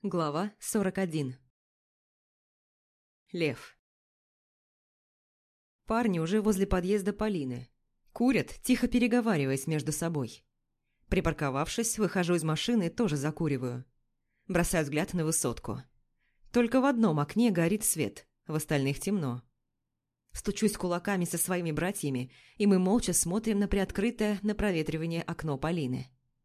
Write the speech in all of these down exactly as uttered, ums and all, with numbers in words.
Глава сорок один. Лев. Парни уже возле подъезда Полины. Курят, тихо переговариваясь между собой. Припарковавшись, выхожу из машины и тоже закуриваю. Бросаю взгляд на высотку. Только в одном окне горит свет, в остальных темно. Стучусь кулаками со своими братьями, и мы молча смотрим на приоткрытое на проветривание окно Полины.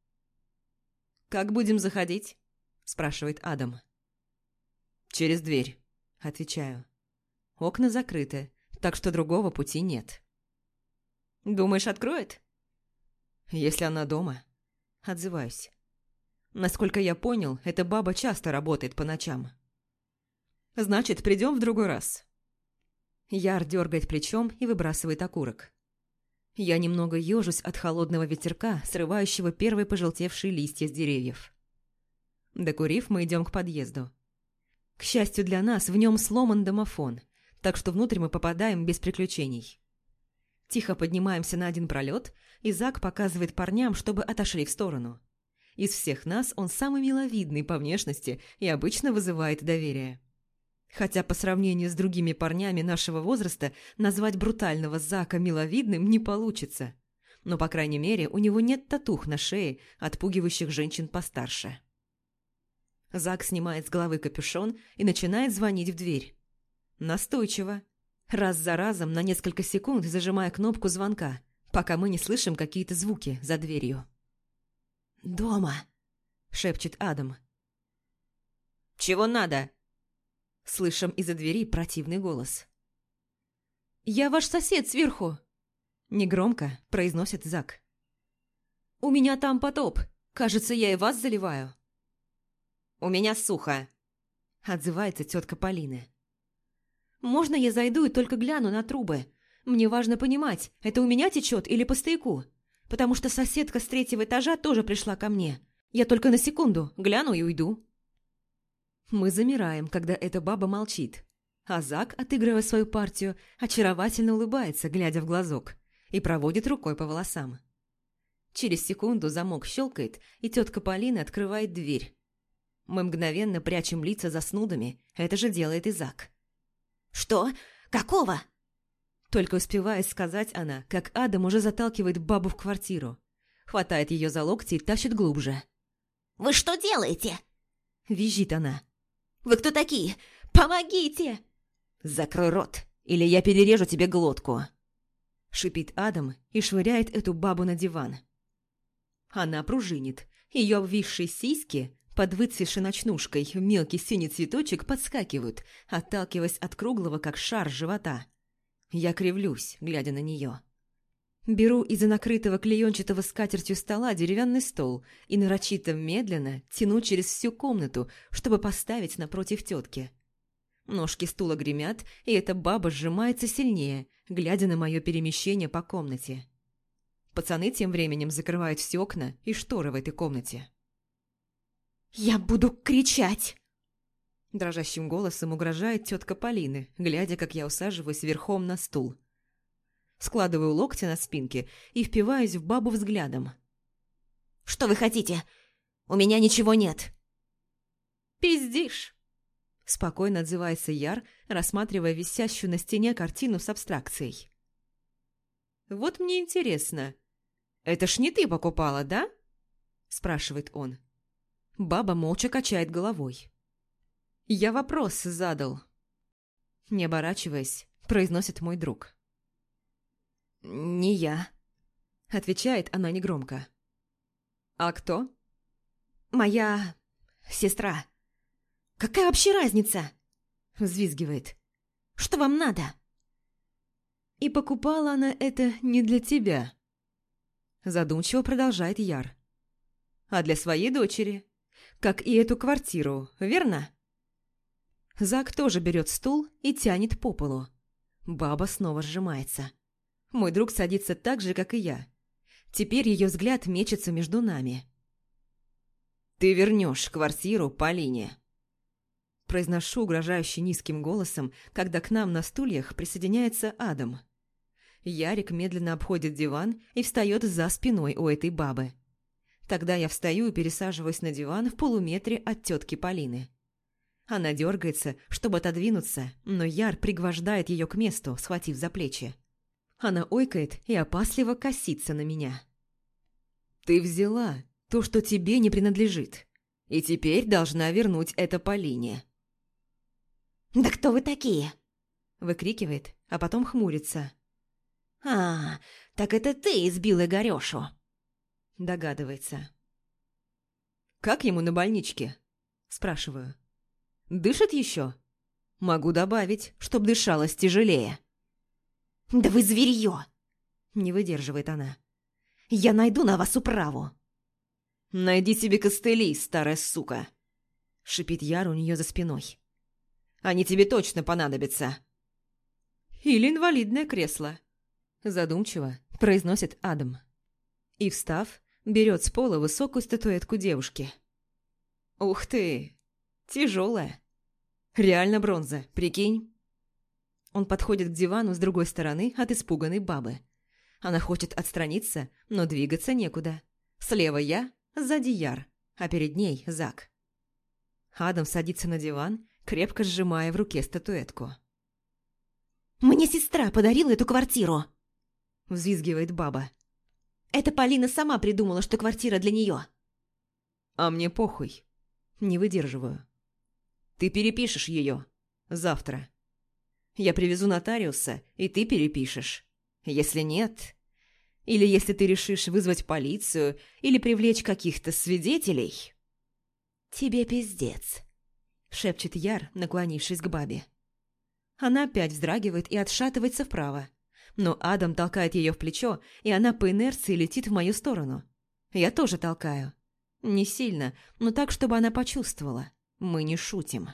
«Как будем заходить?» – спрашивает Адам. «Через дверь», – отвечаю. Окна закрыты, так что другого пути нет. «Думаешь, откроет?» «Если она дома», – отзываюсь. Насколько я понял, эта баба часто работает по ночам. «Значит, придем в другой раз». Яр дергает плечом и выбрасывает окурок. Я немного ежусь от холодного ветерка, срывающего первые пожелтевшие листья с деревьев. Докурив, мы идем к подъезду. К счастью для нас, в нем сломан домофон, так что внутрь мы попадаем без приключений. Тихо поднимаемся на один пролет, и Зак показывает парням, чтобы отошли в сторону. Из всех нас он самый миловидный по внешности и обычно вызывает доверие. Хотя по сравнению с другими парнями нашего возраста назвать брутального Зака миловидным не получится. Но, по крайней мере, у него нет татух на шее, отпугивающих женщин постарше. Зак снимает с головы капюшон и начинает звонить в дверь. Настойчиво. Раз за разом на несколько секунд зажимая кнопку звонка, пока мы не слышим какие-то звуки за дверью. «Дома!» – шепчет Адам. «Чего надо?» Слышим из-за двери противный голос. «Я ваш сосед сверху!» Негромко произносит Зак. «У меня там потоп. Кажется, я и вас заливаю». «У меня сухо», – отзывается тетка Полины. «Можно я зайду и только гляну на трубы? Мне важно понимать, это у меня течет или по стояку? Потому что соседка с третьего этажа тоже пришла ко мне. Я только на секунду гляну и уйду». Мы замираем, когда эта баба молчит, а Зак, отыгрывая свою партию, очаровательно улыбается, глядя в глазок, и проводит рукой по волосам. Через секунду замок щелкает, и тетка Полина открывает дверь. Мы мгновенно прячем лица за снудами, это же делает и Зак. «Что? Какого?» Только успевает сказать она, как Адам уже заталкивает бабу в квартиру. Хватает ее за локти и тащит глубже. «Вы что делаете?» – визжит она. «Вы кто такие? Помогите!» «Закрой рот, или я перережу тебе глотку!» Шипит Адам и швыряет эту бабу на диван. Она пружинит. Ее обвисшие сиськи под выцветшей ночнушкой в мелкий синий цветочек подскакивают, отталкиваясь от круглого, как шар, живота. Я кривлюсь, глядя на нее. Беру из-за накрытого клеенчатого скатертью стола деревянный стол и нарочито медленно тяну через всю комнату, чтобы поставить напротив тетки. Ножки стула гремят, и эта баба сжимается сильнее, глядя на мое перемещение по комнате. Пацаны тем временем закрывают все окна и шторы в этой комнате. «Я буду кричать!» Дрожащим голосом угрожает тетка Полины, глядя, как я усаживаюсь верхом на стул. Складываю локти на спинке и впиваюсь в бабу взглядом. «Что вы хотите? У меня ничего нет!» «Пиздишь!» Спокойно отзывается Яр, рассматривая висящую на стене картину с абстракцией. «Вот мне интересно, это ж не ты покупала, да?» Спрашивает он. Баба молча качает головой. «Я вопрос задал». Не оборачиваясь, произносит мой друг. «Не я», – отвечает она негромко. «А кто?» «Моя сестра». «Какая вообще разница?» – взвизгивает. «Что вам надо?» «И покупала она это не для тебя», – задумчиво продолжает Яр. «А для своей дочери, как и эту квартиру, верно?» Зак тоже берет стул и тянет по полу. Баба снова сжимается. Мой друг садится так же, как и я. Теперь ее взгляд мечется между нами. «Ты вернешь квартиру Полине», – произношу угрожающе низким голосом, когда к нам на стульях присоединяется Адам. Ярик медленно обходит диван и встает за спиной у этой бабы. Тогда я встаю и пересаживаюсь на диван в полуметре от тетки Полины. Она дергается, чтобы отодвинуться, но Яр пригвождает ее к месту, схватив за плечи. Она ойкает и опасливо косится на меня. «Ты взяла то, что тебе не принадлежит, и теперь должна вернуть это Полине». «Да кто вы такие?» – выкрикивает, а потом хмурится. «А, так это ты избил Игорёшу?» – догадывается. «Как ему на больничке?» – спрашиваю. «Дышит еще? Могу добавить, чтоб дышалось тяжелее». «Да вы зверьё!» – не выдерживает она. «Я найду на вас управу!» «Найди себе костыли, старая сука!» – шипит Яр у нее за спиной. «Они тебе точно понадобятся!» «Или инвалидное кресло!» – задумчиво произносит Адам. И, встав, берет с пола высокую статуэтку девушки. «Ух ты! Тяжелая! Реально бронза, прикинь!» Он подходит к дивану с другой стороны от испуганной бабы. Она хочет отстраниться, но двигаться некуда. Слева я, сзади Яр, а перед ней Зак. Адам садится на диван, крепко сжимая в руке статуэтку. «Мне сестра подарила эту квартиру!» – взвизгивает баба. «Это Полина сама придумала, что квартира для нее!» «А мне похуй. Не выдерживаю. Ты перепишешь ее. Завтра. Я привезу нотариуса, и ты перепишешь. Если нет... Или если ты решишь вызвать полицию или привлечь каких-то свидетелей...» «Тебе пиздец», – шепчет Яр, наклонившись к бабе. Она опять вздрагивает и отшатывается вправо. Но Адам толкает ее в плечо, и она по инерции летит в мою сторону. Я тоже толкаю. Не сильно, но так, чтобы она почувствовала. Мы не шутим.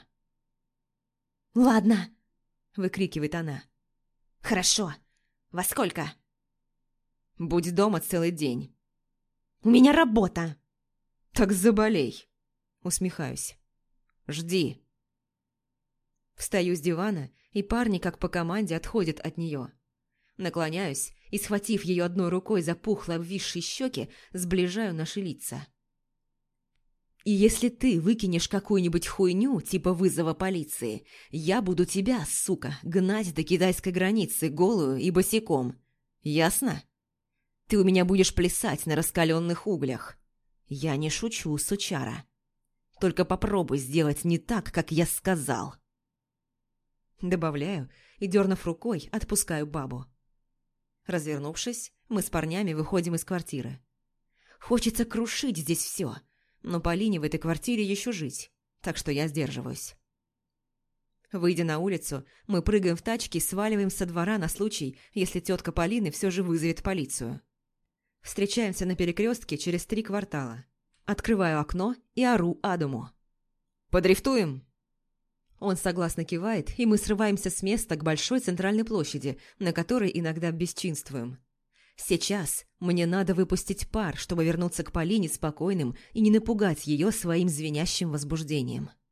«Ладно», – выкрикивает она. «Хорошо. Во сколько?» «Будь дома целый день». «У меня работа». «Так заболей», – усмехаюсь. «Жди». Встаю с дивана, и парни, как по команде, отходят от нее. Наклоняюсь и, схватив ее одной рукой за пухло обвисшие щеки, сближаю наши лица. «И если ты выкинешь какую-нибудь хуйню, типа вызова полиции, я буду тебя, сука, гнать до китайской границы голую и босиком. Ясно? Ты у меня будешь плясать на раскаленных углях. Я не шучу, сучара. Только попробуй сделать не так, как я сказал». Добавляю и, дернув рукой, отпускаю бабу. Развернувшись, мы с парнями выходим из квартиры. Хочется крушить здесь все, но Полине в этой квартире еще жить, так что я сдерживаюсь. Выйдя на улицу, мы прыгаем в тачки и сваливаем со двора на случай, если тетка Полины все же вызовет полицию. Встречаемся на перекрестке через три квартала. Открываю окно и ору Адаму. «Подрифтуем?» Он согласно кивает, и мы срываемся с места к большой центральной площади, на которой иногда бесчинствуем. Сейчас мне надо выпустить пар, чтобы вернуться к Полине спокойным и не напугать ее своим звенящим возбуждением.